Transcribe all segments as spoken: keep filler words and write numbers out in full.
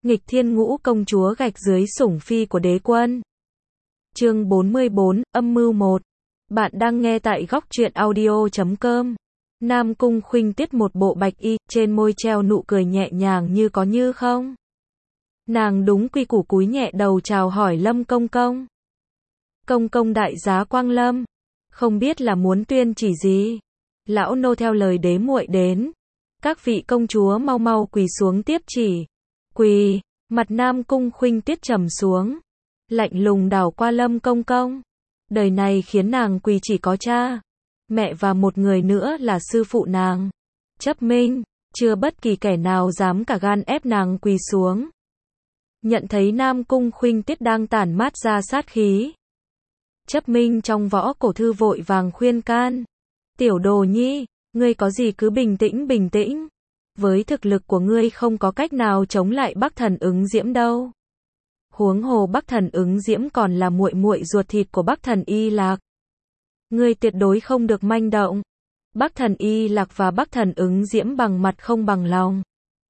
Nghịch thiên ngũ công chúa gạch dưới sủng phi của đế quân. Chương bốn mươi bốn, âm mưu một. Bạn đang nghe tại góc truyện audio chấm com. Nam Cung Khuynh Tiết một bộ bạch y, trên môi treo nụ cười nhẹ nhàng như có như không. Nàng đúng quy củ cúi nhẹ đầu chào hỏi Lâm công công. Công công đại giá quang lâm. Không biết là muốn tuyên chỉ gì. Lão nô theo lời đế muội đến. Các vị công chúa mau mau quỳ xuống tiếp chỉ. Quỳ, mặt Nam Cung Khuynh Tiết trầm xuống. Lạnh lùng đảo qua Lâm công công. Đời này khiến nàng quỳ chỉ có cha, mẹ và một người nữa là sư phụ nàng. Chấp Minh, chưa bất kỳ kẻ nào dám cả gan ép nàng quỳ xuống. Nhận thấy Nam Cung Khuynh Tiết đang tản mát ra sát khí. Chấp Minh trong võ cổ thư vội vàng khuyên can. Tiểu đồ nhi, ngươi có gì cứ bình tĩnh bình tĩnh. Với thực lực của ngươi không có cách nào chống lại Bắc Thần Ứng Diễm đâu. Huống hồ Bắc Thần Ứng Diễm còn là muội muội ruột thịt của Bắc Thần Y Lạc. Ngươi tuyệt đối không được manh động. Bắc Thần Y Lạc và Bắc Thần Ứng Diễm bằng mặt không bằng lòng.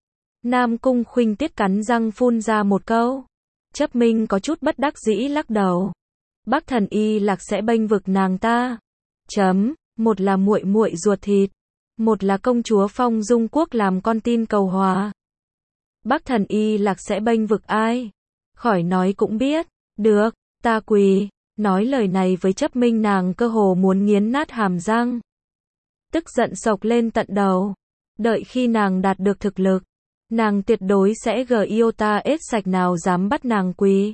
Nam Cung Khuynh Tiết cắn răng phun ra một câu. Chấp Minh có chút bất đắc dĩ lắc đầu. Bắc Thần Y Lạc sẽ bênh vực nàng ta. Chấm, một là muội muội ruột thịt, một là công chúa Phong Dung Quốc làm con tin cầu hòa. Bắc Thần Y Lạc sẽ bênh vực ai? Khỏi nói cũng biết. Được, ta quỳ. Nói lời này với Chấp Minh nàng cơ hồ muốn nghiến nát hàm răng. Tức giận sộc lên tận đầu. Đợi khi nàng đạt được thực lực, nàng tuyệt đối sẽ gờ yêu ta ết sạch nào dám bắt nàng quỳ.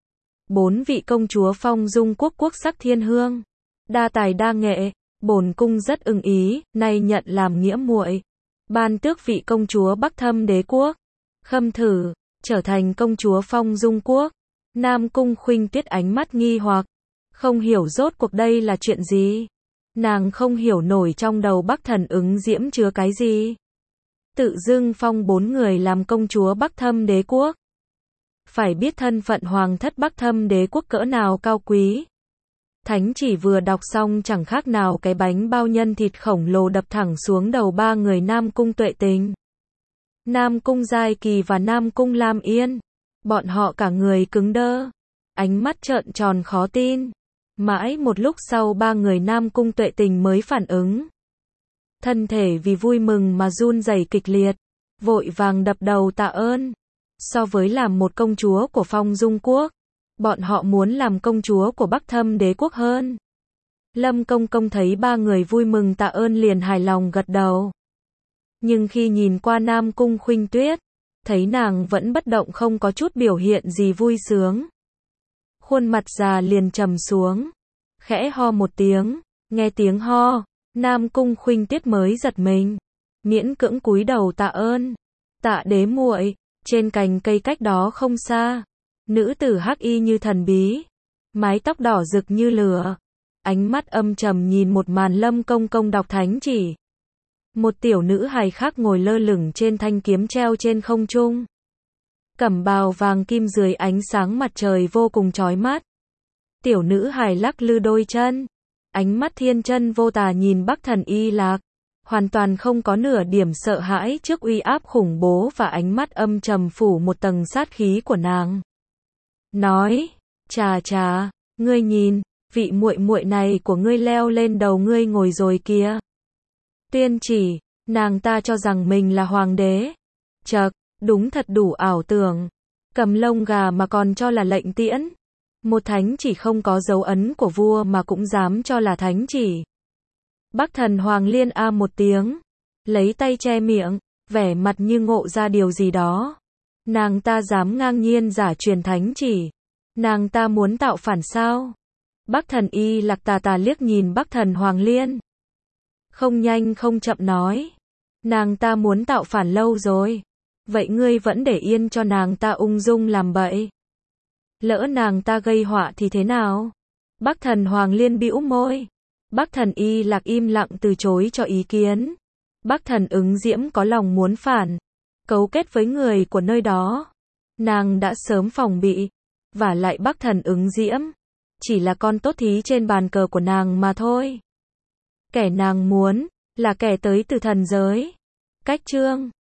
Bốn vị công chúa Phong Dung Quốc quốc sắc thiên hương, đa tài đa nghệ, bổn cung rất ưng ý, nay nhận làm nghĩa muội. Ban tước vị công chúa Bắc Thâm Đế quốc, khâm thử trở thành công chúa Phong Dung Quốc. Nam Cung Khuynh Tiết ánh mắt nghi hoặc, không hiểu rốt cuộc đây là chuyện gì. Nàng không hiểu nổi trong đầu Bắc Thần Ứng Diễm chứa cái gì. Tự dưng phong bốn người làm công chúa Bắc Thâm Đế quốc. Phải biết thân phận hoàng thất Bắc Thâm Đế quốc cỡ nào cao quý. Thánh chỉ vừa đọc xong chẳng khác nào cái bánh bao nhân thịt khổng lồ đập thẳng xuống đầu ba người Nam Cung Tuệ Tình, Nam Cung Giai Kỳ và Nam Cung Lam Yên. Bọn họ cả người cứng đơ, ánh mắt trợn tròn khó tin. Mãi một lúc sau ba người Nam Cung Tuệ Tình mới phản ứng. Thân thể vì vui mừng mà run rẩy kịch liệt, vội vàng đập đầu tạ ơn. So với làm một công chúa của Phong Dung Quốc, bọn họ muốn làm công chúa của Bắc Thâm Đế quốc hơn. Lâm công công thấy ba người vui mừng tạ ơn liền hài lòng gật đầu. Nhưng khi nhìn qua Nam Cung Khuynh Tuyết, thấy nàng vẫn bất động không có chút biểu hiện gì vui sướng. Khuôn mặt già liền trầm xuống, khẽ ho một tiếng, nghe tiếng ho, Nam Cung Khuynh Tiết mới giật mình, miễn cưỡng cúi đầu tạ ơn. Tạ đế muội. Trên cành cây cách đó không xa, nữ tử hắc y như thần bí, mái tóc đỏ rực như lửa, ánh mắt âm trầm nhìn một màn Lâm công công đọc thánh chỉ. Một tiểu nữ hài khác ngồi lơ lửng trên thanh kiếm treo trên không trung. Cẩm bào vàng kim dưới ánh sáng mặt trời vô cùng chói mắt. Tiểu nữ hài lắc lư đôi chân, ánh mắt thiên chân vô tà nhìn Bắc Thần Y Lạc, hoàn toàn không có nửa điểm sợ hãi trước uy áp khủng bố và ánh mắt âm trầm phủ một tầng sát khí của nàng. Nói, chà chà, ngươi nhìn, vị muội muội này của ngươi leo lên đầu ngươi ngồi rồi kìa. Tuyên chỉ, nàng ta cho rằng mình là hoàng đế. Chậc, đúng thật đủ ảo tưởng. Cầm lông gà mà còn cho là lệnh tiễn. Một thánh chỉ không có dấu ấn của vua mà cũng dám cho là thánh chỉ. Bắc Thần Hoàng liên a một tiếng, lấy tay che miệng, vẻ mặt như ngộ ra điều gì đó. Nàng ta dám ngang nhiên giả truyền thánh chỉ. Nàng ta muốn tạo phản sao? Bắc Thần Y Lạc tà tà liếc nhìn Bắc Thần Hoàng liên. Không nhanh không chậm nói. Nàng ta muốn tạo phản lâu rồi. Vậy ngươi vẫn để yên cho nàng ta ung dung làm bậy. Lỡ nàng ta gây họa thì thế nào? Bắc Thần Hoàng liên bĩu môi. Bắc Thần Y Lạc im lặng từ chối cho ý kiến. Bắc Thần Ứng Diễm có lòng muốn phản, cấu kết với người của nơi đó. Nàng đã sớm phòng bị. Vả lại Bắc Thần Ứng Diễm chỉ là con tốt thí trên bàn cờ của nàng mà thôi. Kẻ nàng muốn là kẻ tới từ thần giới. Cách chương